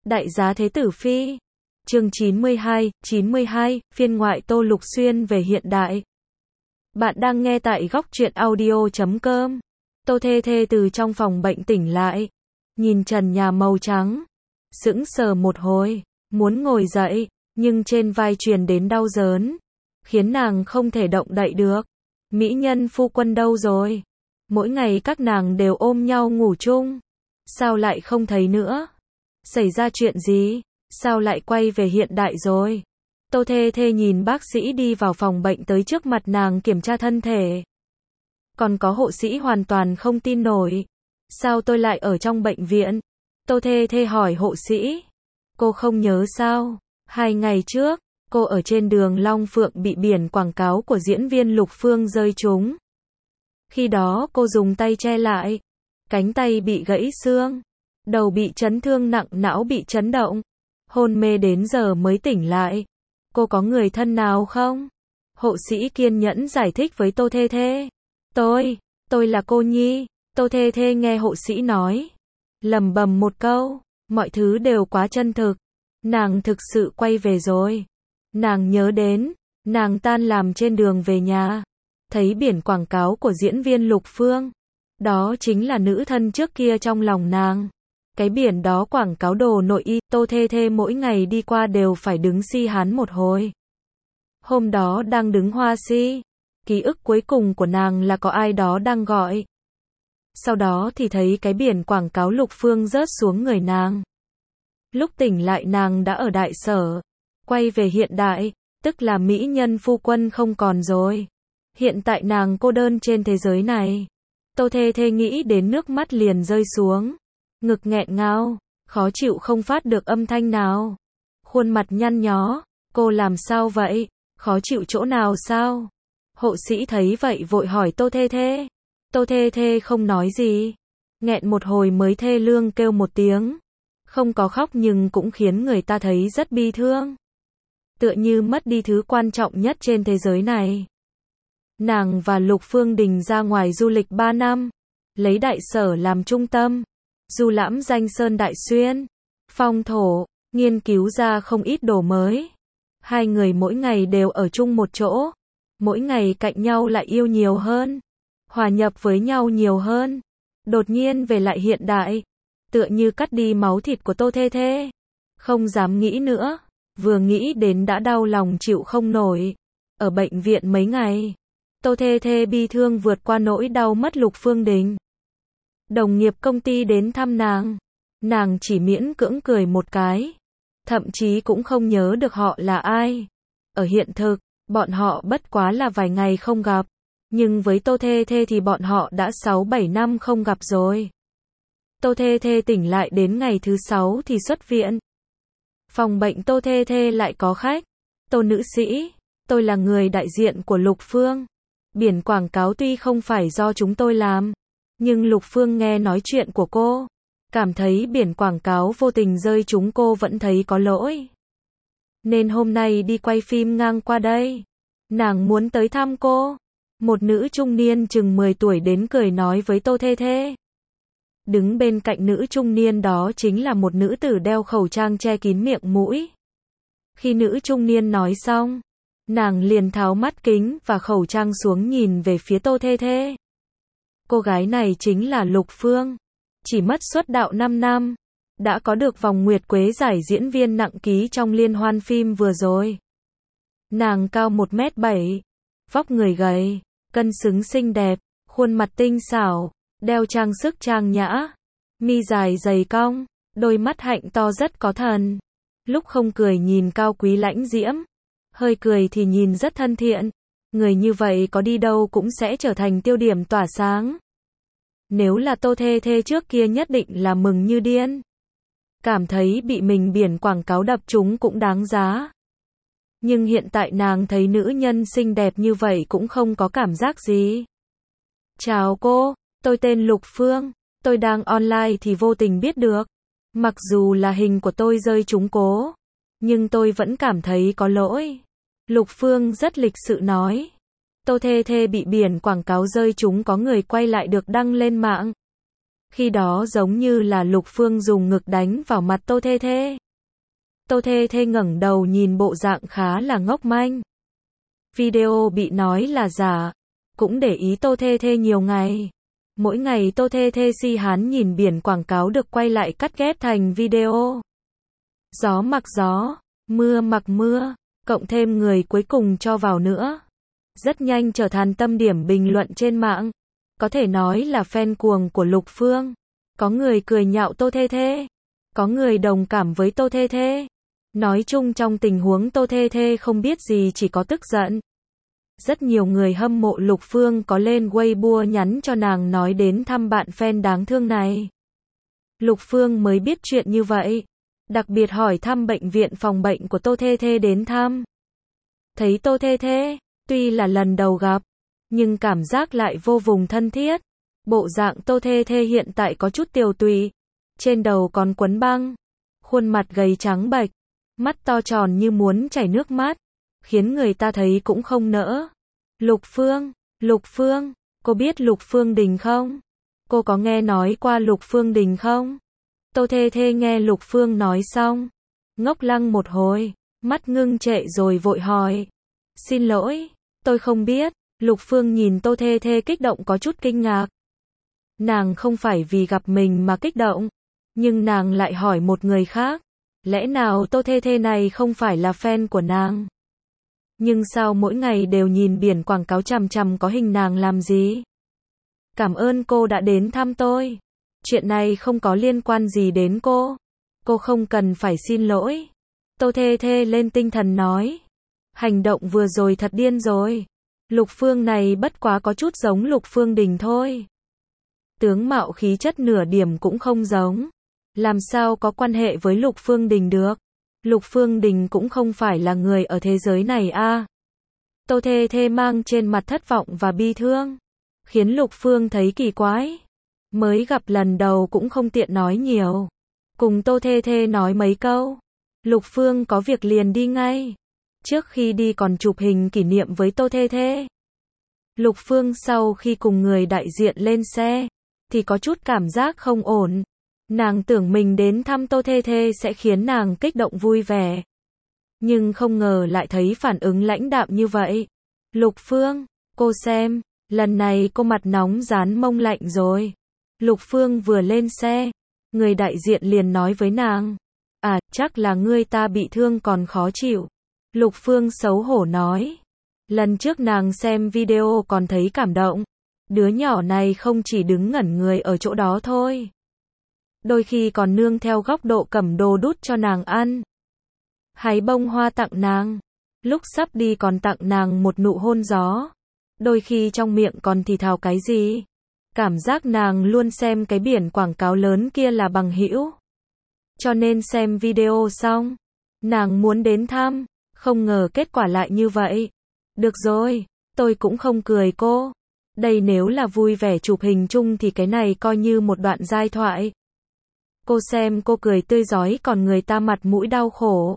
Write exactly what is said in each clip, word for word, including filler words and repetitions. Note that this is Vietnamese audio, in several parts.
Đại giá Thế Tử Phi. Chương chín mươi hai, chín mươi hai, phiên ngoại Tô Lục Xuyên về hiện đại. Bạn đang nghe tại góc truyện audio chấm com. Tô Thê Thê từ trong phòng bệnh tỉnh lại, nhìn trần nhà màu trắng, sững sờ một hồi, muốn ngồi dậy, nhưng trên vai truyền đến đau đớn, khiến nàng không thể động đậy được. Mỹ nhân phu quân đâu rồi? Mỗi ngày các nàng đều ôm nhau ngủ chung, sao lại không thấy nữa? Xảy ra chuyện gì? Sao lại quay về hiện đại rồi? Tô Thê Thê nhìn bác sĩ đi vào phòng bệnh tới trước mặt nàng kiểm tra thân thể. Còn có hộ sĩ hoàn toàn không tin nổi. Sao tôi lại ở trong bệnh viện? Tô Thê Thê hỏi hộ sĩ. Cô không nhớ sao? Hai ngày trước, cô ở trên đường Long Phượng bị biển quảng cáo của diễn viên Lục Phương rơi trúng. Khi đó cô dùng tay che lại, cánh tay bị gãy xương, đầu bị chấn thương nặng, não bị chấn động, hôn mê đến giờ mới tỉnh lại. Cô có người thân nào không? Hộ sĩ kiên nhẫn giải thích với Tô Thê Thê. Tôi, tôi là cô Nhi. Tô Thê Thê nghe hộ sĩ nói, lẩm bẩm một câu, mọi thứ đều quá chân thực. Nàng thực sự quay về rồi. Nàng nhớ đến, nàng tan làm trên đường về nhà, thấy biển quảng cáo của diễn viên Lục Phương. Đó chính là nữ thân trước kia trong lòng nàng. Cái biển đó quảng cáo đồ nội y, Tô Thê Thê mỗi ngày đi qua đều phải đứng si hán một hồi. Hôm đó đang đứng hoa si, ký ức cuối cùng của nàng là có ai đó đang gọi. Sau đó thì thấy cái biển quảng cáo Lục Phương rớt xuống người nàng. Lúc tỉnh lại nàng đã ở đại sở, quay về hiện đại, tức là mỹ nhân phu quân không còn rồi. Hiện tại nàng cô đơn trên thế giới này. Tô Thê Thê nghĩ đến nước mắt liền rơi xuống. Ngực nghẹn ngào, khó chịu không phát được âm thanh nào. Khuôn mặt nhăn nhó, cô làm sao vậy? Khó chịu chỗ nào sao? Hộ sĩ thấy vậy vội hỏi Tô Thê Thê. Tô Thê Thê không nói gì. Nghẹn một hồi mới thê lương kêu một tiếng. Không có khóc nhưng cũng khiến người ta thấy rất bi thương. Tựa như mất đi thứ quan trọng nhất trên thế giới này. Nàng và Lục Phương Đình ra ngoài du lịch ba năm, lấy đại sở làm trung tâm, du lãm danh sơn đại xuyên, phong thổ, nghiên cứu ra không ít đồ mới. Hai người mỗi ngày đều ở chung một chỗ, mỗi ngày cạnh nhau lại yêu nhiều hơn, hòa nhập với nhau nhiều hơn. Đột nhiên về lại hiện đại, tựa như cắt đi máu thịt của Tô Thê Thê. Không dám nghĩ nữa, vừa nghĩ đến đã đau lòng chịu không nổi. Ở bệnh viện mấy ngày, Tô Thê Thê bi thương vượt qua nỗi đau mất Lục Phương Đình. Đồng nghiệp công ty đến thăm nàng, nàng chỉ miễn cưỡng cười một cái, thậm chí cũng không nhớ được họ là ai. Ở hiện thực, bọn họ bất quá là vài ngày không gặp, nhưng với Tô Thê Thê thì bọn họ đã sáu bảy năm không gặp rồi. Tô Thê Thê tỉnh lại đến ngày thứ sáu thì xuất viện. Phòng bệnh Tô Thê Thê lại có khách. Tô nữ sĩ, tôi là người đại diện của Lục Phương. Biển quảng cáo tuy không phải do chúng tôi làm, nhưng Lục Phương nghe nói chuyện của cô, cảm thấy biển quảng cáo vô tình rơi trúng cô vẫn thấy có lỗi. Nên hôm nay đi quay phim ngang qua đây. Nàng muốn tới thăm cô. Một nữ trung niên chừng mười tuổi đến cười nói với Tô Thê Thê. Đứng bên cạnh nữ trung niên đó chính là một nữ tử đeo khẩu trang che kín miệng mũi. Khi nữ trung niên nói xong, nàng liền tháo mắt kính và khẩu trang xuống nhìn về phía Tô Thê Thê. Cô gái này chính là Lục Phương. Chỉ mất xuất đạo năm năm, đã có được vòng nguyệt quế giải diễn viên nặng ký trong liên hoan phim vừa rồi. Nàng cao một mét bảy, vóc người gầy, cân xứng xinh đẹp, khuôn mặt tinh xảo, đeo trang sức trang nhã, mi dài dày cong, đôi mắt hạnh to rất có thần. Lúc không cười nhìn cao quý lãnh diễm, hơi cười thì nhìn rất thân thiện. Người như vậy có đi đâu cũng sẽ trở thành tiêu điểm tỏa sáng. Nếu là Tô Thê Thê trước kia nhất định là mừng như điên. Cảm thấy bị mình biển quảng cáo đập trúng cũng đáng giá. Nhưng hiện tại nàng thấy nữ nhân xinh đẹp như vậy cũng không có cảm giác gì. Chào cô, tôi tên Lục Phương, tôi đang online thì vô tình biết được. Mặc dù là hình của tôi rơi trúng cố, nhưng tôi vẫn cảm thấy có lỗi. Lục Phương rất lịch sự nói. Tô Thê Thê bị biển quảng cáo rơi trúng có người quay lại được đăng lên mạng. Khi đó giống như là Lục Phương dùng ngực đánh vào mặt Tô Thê Thê. Tô Thê Thê ngẩng đầu nhìn bộ dạng khá là ngốc manh. Video bị nói là giả, cũng để ý Tô Thê Thê nhiều ngày. Mỗi ngày Tô Thê Thê si hán nhìn biển quảng cáo được quay lại cắt ghép thành video. Gió mặc gió, mưa mặc mưa, cộng thêm người cuối cùng cho vào nữa. Rất nhanh trở thành tâm điểm bình luận trên mạng. Có thể nói là fan cuồng của Lục Phương. Có người cười nhạo Tô Thê Thê, có người đồng cảm với Tô Thê Thê. Nói chung trong tình huống Tô Thê Thê không biết gì chỉ có tức giận. Rất nhiều người hâm mộ Lục Phương có lên Weibo nhắn cho nàng nói đến thăm bạn fan đáng thương này. Lục Phương mới biết chuyện như vậy. Đặc biệt hỏi thăm bệnh viện phòng bệnh của Tô Thê Thê đến thăm. Thấy Tô Thê Thê, tuy là lần đầu gặp, nhưng cảm giác lại vô cùng thân thiết. Bộ dạng Tô Thê Thê hiện tại có chút tiều tụy, trên đầu còn quấn băng, khuôn mặt gầy trắng bệch, mắt to tròn như muốn chảy nước mắt, khiến người ta thấy cũng không nỡ. Lục Phương, Lục Phương, cô biết Lục Phương Đình không? Cô có nghe nói qua Lục Phương Đình không? Tô Thê Thê nghe Lục Phương nói xong, ngốc lăng một hồi, mắt ngưng trệ rồi vội hỏi. Xin lỗi, tôi không biết. Lục Phương nhìn Tô Thê Thê kích động có chút kinh ngạc. Nàng không phải vì gặp mình mà kích động, nhưng nàng lại hỏi một người khác. Lẽ nào Tô Thê Thê này không phải là fan của nàng? Nhưng sao mỗi ngày đều nhìn biển quảng cáo chằm chằm có hình nàng làm gì? Cảm ơn cô đã đến thăm tôi. Chuyện này không có liên quan gì đến cô. Cô không cần phải xin lỗi. Tô Thê Thê lên tinh thần nói. Hành động vừa rồi thật điên rồi. Lục Phương này bất quá có chút giống Lục Phương Đình thôi. Tướng mạo khí chất nửa điểm cũng không giống. Làm sao có quan hệ với Lục Phương Đình được? Lục Phương Đình cũng không phải là người ở thế giới này a. À. Tô Thê Thê mang trên mặt thất vọng và bi thương, khiến Lục Phương thấy kỳ quái. Mới gặp lần đầu cũng không tiện nói nhiều. Cùng Tô Thê Thê nói mấy câu. Lục Phương có việc liền đi ngay. Trước khi đi còn chụp hình kỷ niệm với Tô Thê Thê. Lục Phương sau khi cùng người đại diện lên xe, thì có chút cảm giác không ổn. Nàng tưởng mình đến thăm Tô Thê Thê sẽ khiến nàng kích động vui vẻ. Nhưng không ngờ lại thấy phản ứng lãnh đạm như vậy. Lục Phương, cô xem, lần này cô mặt nóng dán mông lạnh rồi. Lục Phương vừa lên xe, người đại diện liền nói với nàng. À, chắc là ngươi ta bị thương còn khó chịu. Lục Phương xấu hổ nói. Lần trước nàng xem video còn thấy cảm động. Đứa nhỏ này không chỉ đứng ngẩn người ở chỗ đó thôi. Đôi khi còn nương theo góc độ cầm đồ đút cho nàng ăn. Hái bông hoa tặng nàng. Lúc sắp đi còn tặng nàng một nụ hôn gió. Đôi khi trong miệng còn thì thào cái gì. Cảm giác nàng luôn xem cái biển quảng cáo lớn kia là bằng hữu. Cho nên xem video xong, nàng muốn đến thăm, không ngờ kết quả lại như vậy. Được rồi, tôi cũng không cười cô. Đây nếu là vui vẻ chụp hình chung thì cái này coi như một đoạn giai thoại. Cô xem cô cười tươi rói còn người ta mặt mũi đau khổ.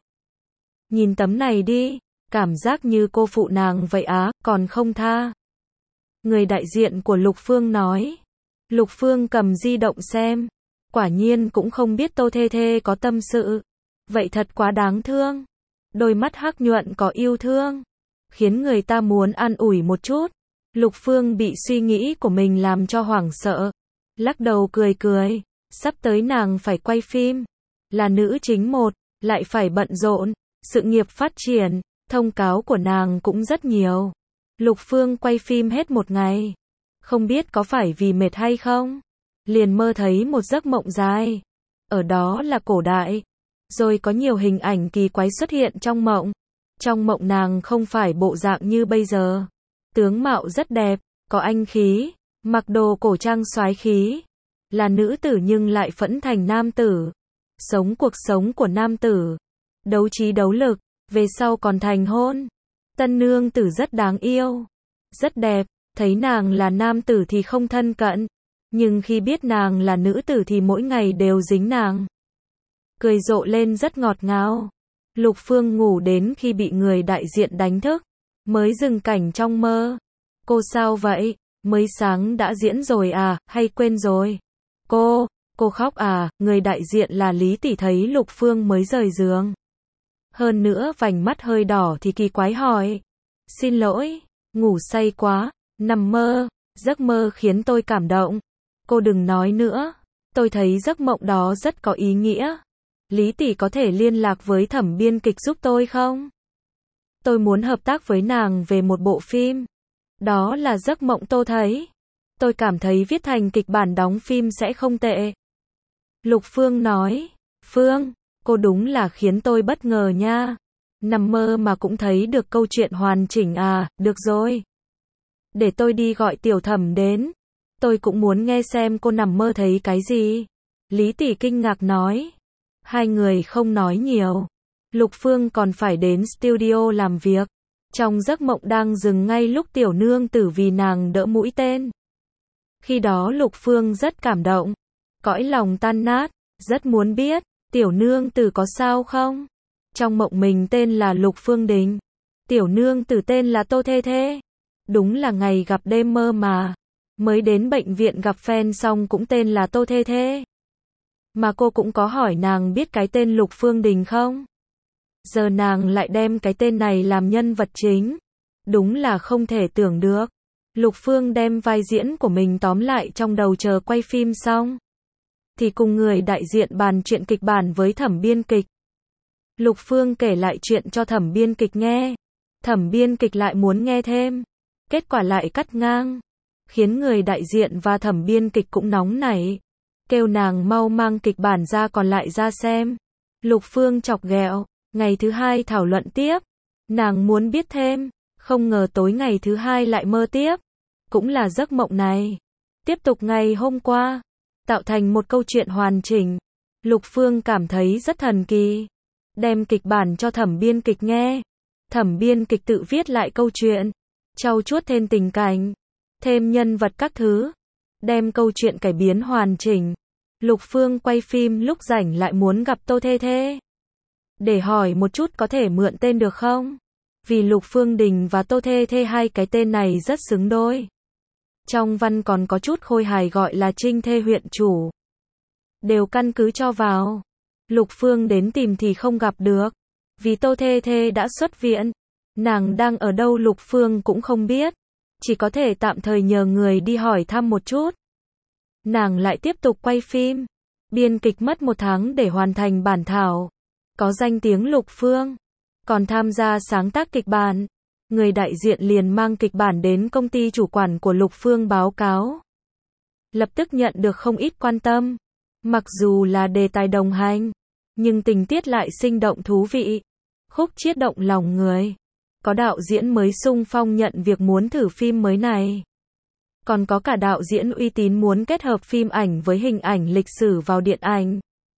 Nhìn tấm này đi, cảm giác như cô phụ nàng vậy á, còn không tha. Người đại diện của Lục Phương nói. Lục Phương cầm di động xem. Quả nhiên cũng không biết Tô Thê Thê có tâm sự. Vậy thật quá đáng thương. Đôi mắt hắc nhuận có yêu thương, khiến người ta muốn an ủi một chút. Lục Phương bị suy nghĩ của mình làm cho hoảng sợ. Lắc đầu cười cười. Sắp tới nàng phải quay phim. Là nữ chính một, lại phải bận rộn. Sự nghiệp phát triển, thông cáo của nàng cũng rất nhiều. Lục Phương quay phim hết một ngày. Không biết có phải vì mệt hay không? Liền mơ thấy một giấc mộng dài. Ở đó là cổ đại. Rồi có nhiều hình ảnh kỳ quái xuất hiện trong mộng. Trong mộng nàng không phải bộ dạng như bây giờ. Tướng mạo rất đẹp, có anh khí, mặc đồ cổ trang soái khí. Là nữ tử nhưng lại phẫn thành nam tử. Sống cuộc sống của nam tử. Đấu trí đấu lực, về sau còn thành hôn. Tân nương tử rất đáng yêu. Rất đẹp, thấy nàng là nam tử thì không thân cận. Nhưng khi biết nàng là nữ tử thì mỗi ngày đều dính nàng. Cười rộ lên rất ngọt ngào. Lục Phương ngủ đến khi bị người đại diện đánh thức. Mới dừng cảnh trong mơ. Cô sao vậy? Mới sáng đã diễn rồi à, hay quên rồi? Cô, cô khóc à, người đại diện là Lý tỷ thấy Lục Phương mới rời giường. Hơn nữa vành mắt hơi đỏ thì kỳ quái hỏi. Xin lỗi, ngủ say quá, nằm mơ, giấc mơ khiến tôi cảm động. Cô đừng nói nữa, tôi thấy giấc mộng đó rất có ý nghĩa. Lý tỷ có thể liên lạc với thẩm biên kịch giúp tôi không? Tôi muốn hợp tác với nàng về một bộ phim. Đó là giấc mộng tôi thấy. Tôi cảm thấy viết thành kịch bản đóng phim sẽ không tệ. Lục Phương nói, Phương, cô đúng là khiến tôi bất ngờ nha. Nằm mơ mà cũng thấy được câu chuyện hoàn chỉnh à, được rồi. Để tôi đi gọi tiểu thẩm đến. Tôi cũng muốn nghe xem cô nằm mơ thấy cái gì. Lý tỷ kinh ngạc nói. Hai người không nói nhiều. Lục Phương còn phải đến studio làm việc. Trong giấc mộng đang dừng ngay lúc tiểu nương tử vì nàng đỡ mũi tên. Khi đó Lục Phương rất cảm động. Cõi lòng tan nát, rất muốn biết, tiểu nương tử có sao không? Trong mộng mình tên là Lục Phương Đình. Tiểu nương tử tên là Tô Thê Thê. Đúng là ngày gặp đêm mơ mà. Mới đến bệnh viện gặp fan xong cũng tên là Tô Thê Thê. Mà cô cũng có hỏi nàng biết cái tên Lục Phương Đình không? Giờ nàng lại đem cái tên này làm nhân vật chính. Đúng là không thể tưởng được. Lục Phương đem vai diễn của mình tóm lại trong đầu chờ quay phim xong. Thì cùng người đại diện bàn chuyện kịch bản với thẩm biên kịch. Lục Phương kể lại chuyện cho thẩm biên kịch nghe. Thẩm biên kịch lại muốn nghe thêm. Kết quả lại cắt ngang. Khiến người đại diện và thẩm biên kịch cũng nóng nảy. Kêu nàng mau mang kịch bản ra còn lại ra xem. Lục Phương chọc ghẹo. Ngày thứ hai thảo luận tiếp. Nàng muốn biết thêm. Không ngờ tối ngày thứ hai lại mơ tiếp. Cũng là giấc mộng này. Tiếp tục ngày hôm qua. Tạo thành một câu chuyện hoàn chỉnh. Lục Phương cảm thấy rất thần kỳ. Đem kịch bản cho thẩm biên kịch nghe. Thẩm biên kịch tự viết lại câu chuyện. Trau chuốt thêm tình cảnh. Thêm nhân vật các thứ. Đem câu chuyện cải biến hoàn chỉnh. Lục Phương quay phim lúc rảnh lại muốn gặp Tô Thê Thê. Để hỏi một chút có thể mượn tên được không? Vì Lục Phương Đình và Tô Thê Thê hai cái tên này rất xứng đôi. Trong văn còn có chút khôi hài gọi là Trinh Thê huyện chủ. Đều căn cứ cho vào. Lục Phương đến tìm thì không gặp được. Vì Tô Thê Thê đã xuất viện. Nàng đang ở đâu Lục Phương cũng không biết. Chỉ có thể tạm thời nhờ người đi hỏi thăm một chút. Nàng lại tiếp tục quay phim. Biên kịch mất một tháng để hoàn thành bản thảo. Có danh tiếng Lục Phương. Còn tham gia sáng tác kịch bản. Người đại diện liền mang kịch bản đến công ty chủ quản của Lục Phương báo cáo. Lập tức nhận được không ít quan tâm. Mặc dù là đề tài đồng hành. Nhưng tình tiết lại sinh động thú vị. Khúc chiết động lòng người. Có đạo diễn mới xung phong nhận việc muốn thử phim mới này. Còn có cả đạo diễn uy tín muốn kết hợp phim ảnh với hình ảnh lịch sử vào điện ảnh.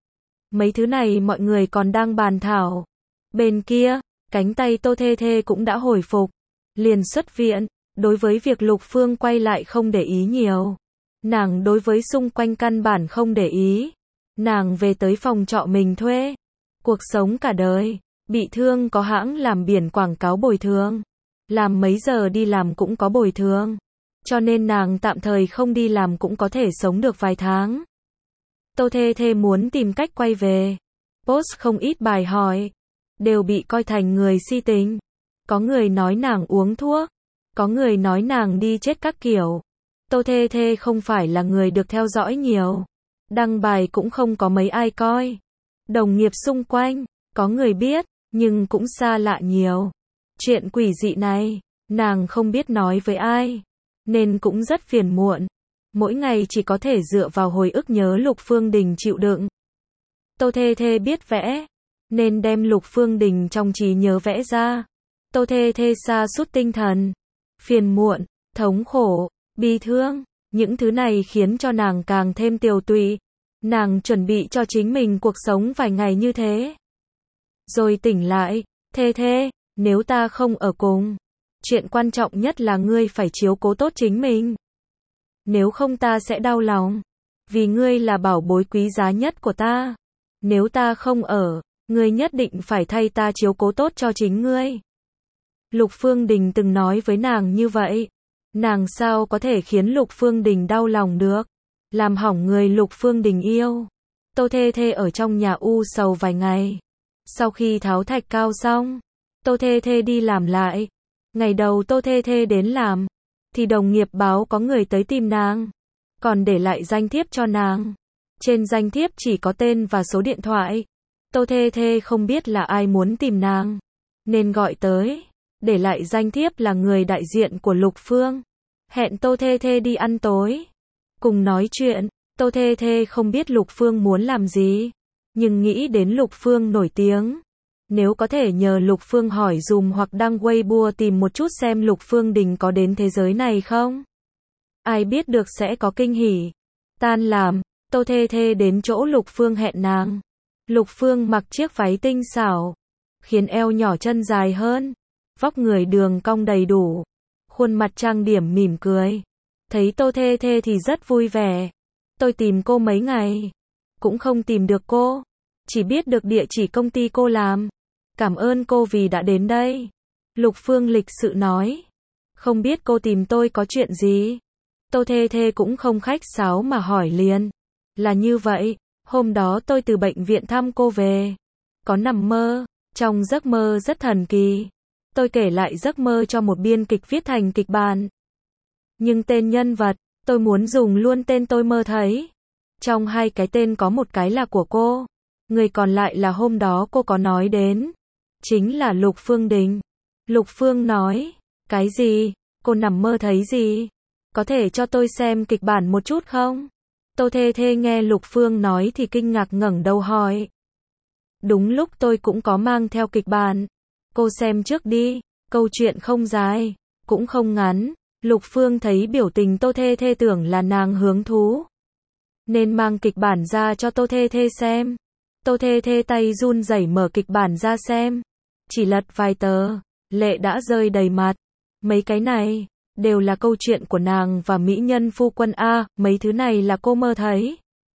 Mấy thứ này mọi người còn đang bàn thảo. Bên kia, cánh tay Tô Thê Thê cũng đã hồi phục. Liền xuất viện. Đối với việc Lục Phương quay lại không để ý nhiều. Nàng đối với xung quanh căn bản không để ý. Nàng về tới phòng trọ mình thuê. Cuộc sống cả đời. Bị thương có hãng làm biển quảng cáo bồi thường. Làm mấy giờ đi làm cũng có bồi thường. Cho nên nàng tạm thời không đi làm cũng có thể sống được vài tháng. Tô Thê Thê muốn tìm cách quay về. Post không ít bài hỏi. Đều bị coi thành người si tình. Có người nói nàng uống thuốc. Có người nói nàng đi chết các kiểu. Tô Thê Thê không phải là người được theo dõi nhiều. Đăng bài cũng không có mấy ai coi. Đồng nghiệp xung quanh, có người biết, nhưng cũng xa lạ nhiều. Chuyện quỷ dị này, nàng không biết nói với ai. Nên cũng rất phiền muộn. Mỗi ngày chỉ có thể dựa vào hồi ức nhớ Lục Phương Đình chịu đựng. Tô Thê Thê biết vẽ. Nên đem Lục Phương Đình trong trí nhớ vẽ ra. Tô Thê Thê sa sút tinh thần. Phiền muộn, thống khổ, bi thương. Những thứ này khiến cho nàng càng thêm tiều tụy. Nàng chuẩn bị cho chính mình cuộc sống vài ngày như thế. Rồi tỉnh lại. Thê Thê, nếu ta không ở cùng. Chuyện quan trọng nhất là ngươi phải chiếu cố tốt chính mình. Nếu không ta sẽ đau lòng. Vì ngươi là bảo bối quý giá nhất của ta. Nếu ta không ở, ngươi nhất định phải thay ta chiếu cố tốt cho chính ngươi. Lục Phương Đình từng nói với nàng như vậy. Nàng sao có thể khiến Lục Phương Đình đau lòng được. làm hỏng người Lục Phương Đình yêu. Tô Thê Thê ở trong nhà u sầu vài ngày. Sau khi tháo thạch cao xong, Tô Thê Thê đi làm lại. Ngày đầu Tô Thê Thê đến làm, thì đồng nghiệp báo có người tới tìm nàng, còn để lại danh thiếp cho nàng. Trên danh thiếp chỉ có tên và số điện thoại. Tô Thê Thê không biết là ai muốn tìm nàng, nên gọi tới. Để lại danh thiếp là người đại diện của Lục Phương. Hẹn Tô Thê Thê đi ăn tối, cùng nói chuyện. Tô Thê Thê không biết Lục Phương muốn làm gì, nhưng nghĩ đến Lục Phương nổi tiếng. Nếu có thể nhờ Lục Phương hỏi dùm hoặc đăng Weibo tìm một chút xem Lục Phương Đình có đến thế giới này không. Ai biết được sẽ có kinh hỉ. Tan làm, Tô Thê Thê đến chỗ Lục Phương hẹn nàng. Lục Phương mặc chiếc váy tinh xảo, khiến eo nhỏ chân dài hơn. Vóc người đường cong đầy đủ, khuôn mặt trang điểm mỉm cười. Thấy Tô Thê Thê thì rất vui vẻ. Tôi tìm cô mấy ngày, cũng không tìm được cô. Chỉ biết được địa chỉ công ty cô làm. Cảm ơn cô vì đã đến đây. Lục Phương lịch sự nói. Không biết cô tìm tôi có chuyện gì? Tô Thê Thê cũng không khách sáo mà hỏi liền. Là như vậy, hôm đó tôi từ bệnh viện thăm cô về. Có nằm mơ, trong giấc mơ rất thần kỳ. Tôi kể lại giấc mơ cho một biên kịch viết thành kịch bản. Nhưng tên nhân vật, tôi muốn dùng luôn tên tôi mơ thấy. Trong hai cái tên có một cái là của cô. Người còn lại là hôm đó cô có nói đến. Chính là Lục Phương Đình. Lục Phương nói. Cái gì? Cô nằm mơ thấy gì? Có thể cho tôi xem kịch bản một chút không? Tô Thê Thê nghe Lục Phương nói thì kinh ngạc ngẩng đầu hỏi. Đúng lúc tôi cũng có mang theo kịch bản. Cô xem trước đi. Câu chuyện không dài, cũng không ngắn. Lục Phương thấy biểu tình Tô Thê Thê tưởng là nàng hứng thú, nên mang kịch bản ra cho Tô Thê Thê xem. Tô Thê Thê tay run rẩy mở kịch bản ra xem. Chỉ lật vài tờ, lệ đã rơi đầy mặt. Mấy cái này, đều là câu chuyện của nàng và mỹ nhân phu quân A, mấy thứ này là cô mơ thấy.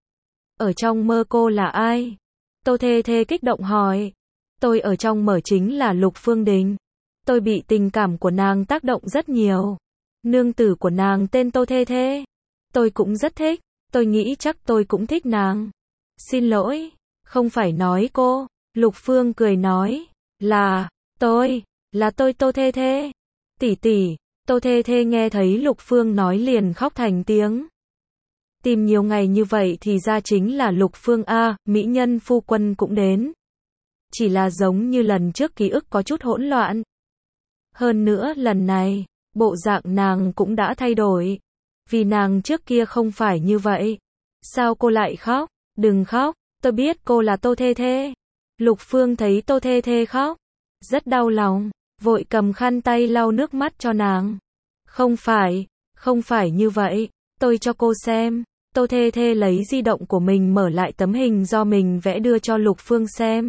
Ở trong mơ cô là ai? Tô Thê Thê kích động hỏi. Tôi ở trong mơ chính là Lục Phương Đình. Tôi bị tình cảm của nàng tác động rất nhiều. Nương tử của nàng tên Tô Thê Thê. Tôi cũng rất thích, tôi nghĩ chắc tôi cũng thích nàng. Xin lỗi, không phải nói cô. Lục Phương cười nói. Là, tôi, là tôi Tô Thê Thê. Tỷ tỷ. Tô Thê Thê nghe thấy Lục Phương nói liền khóc thành tiếng. Tìm nhiều ngày như vậy thì ra chính là Lục Phương A, mỹ nhân phu quân cũng đến. Chỉ là giống như lần trước ký ức có chút hỗn loạn. Hơn nữa lần này, bộ dạng nàng cũng đã thay đổi. Vì nàng trước kia không phải như vậy. Sao cô lại khóc? Đừng khóc, tôi biết cô là Tô Thê Thê. Lục Phương thấy Tô Thê Thê khóc, rất đau lòng, vội cầm khăn tay lau nước mắt cho nàng. Không phải, không phải như vậy, tôi cho cô xem. Tô Thê Thê lấy di động của mình mở lại tấm hình do mình vẽ đưa cho Lục Phương xem.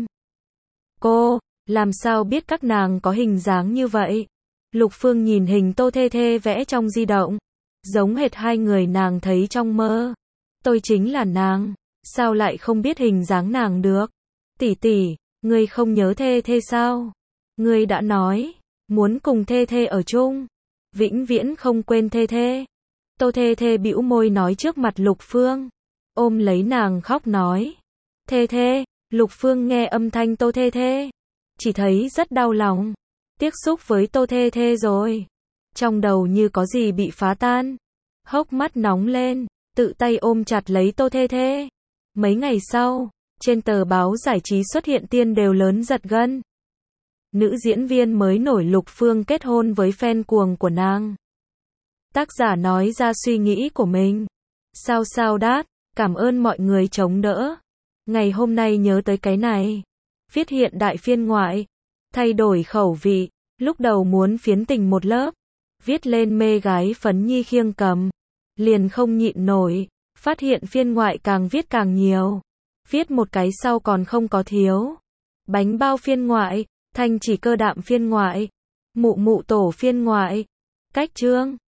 Cô, làm sao biết các nàng có hình dáng như vậy? Lục Phương nhìn hình Tô Thê Thê vẽ trong di động, giống hệt hai người nàng thấy trong mơ. Tôi chính là nàng, sao lại không biết hình dáng nàng được? Tỷ tỷ, ngươi không nhớ Thê Thê sao? Ngươi đã nói, muốn cùng Thê Thê ở chung, vĩnh viễn không quên Thê Thê. Tô Thê Thê bĩu môi nói trước mặt Lục Phương, ôm lấy nàng khóc nói. Thê Thê, Lục Phương nghe âm thanh Tô Thê Thê, chỉ thấy rất đau lòng. Tiếp xúc với Tô Thê Thê rồi, trong đầu như có gì bị phá tan, hốc mắt nóng lên, tự tay ôm chặt lấy Tô Thê Thê. Mấy ngày sau, trên tờ báo giải trí xuất hiện tiên đều lớn giật gân. Nữ diễn viên mới nổi Lục Phương kết hôn với fan cuồng của nàng. Tác giả nói ra suy nghĩ của mình. Sao sao đát, cảm ơn mọi người chống đỡ. Ngày hôm nay nhớ tới cái này. Viết hiện đại phiên ngoại. Thay đổi khẩu vị. Lúc đầu muốn phiến tình một lớp. Viết lên mê gái phấn nhi khiêng cầm. Liền không nhịn nổi. Phát hiện phiên ngoại càng viết càng nhiều. Viết một cái sau còn không có thiếu. Bánh bao phiên ngoại. Thanh chỉ cơ đạm phiên ngoại. Mụ mụ tổ phiên ngoại. Cách chương.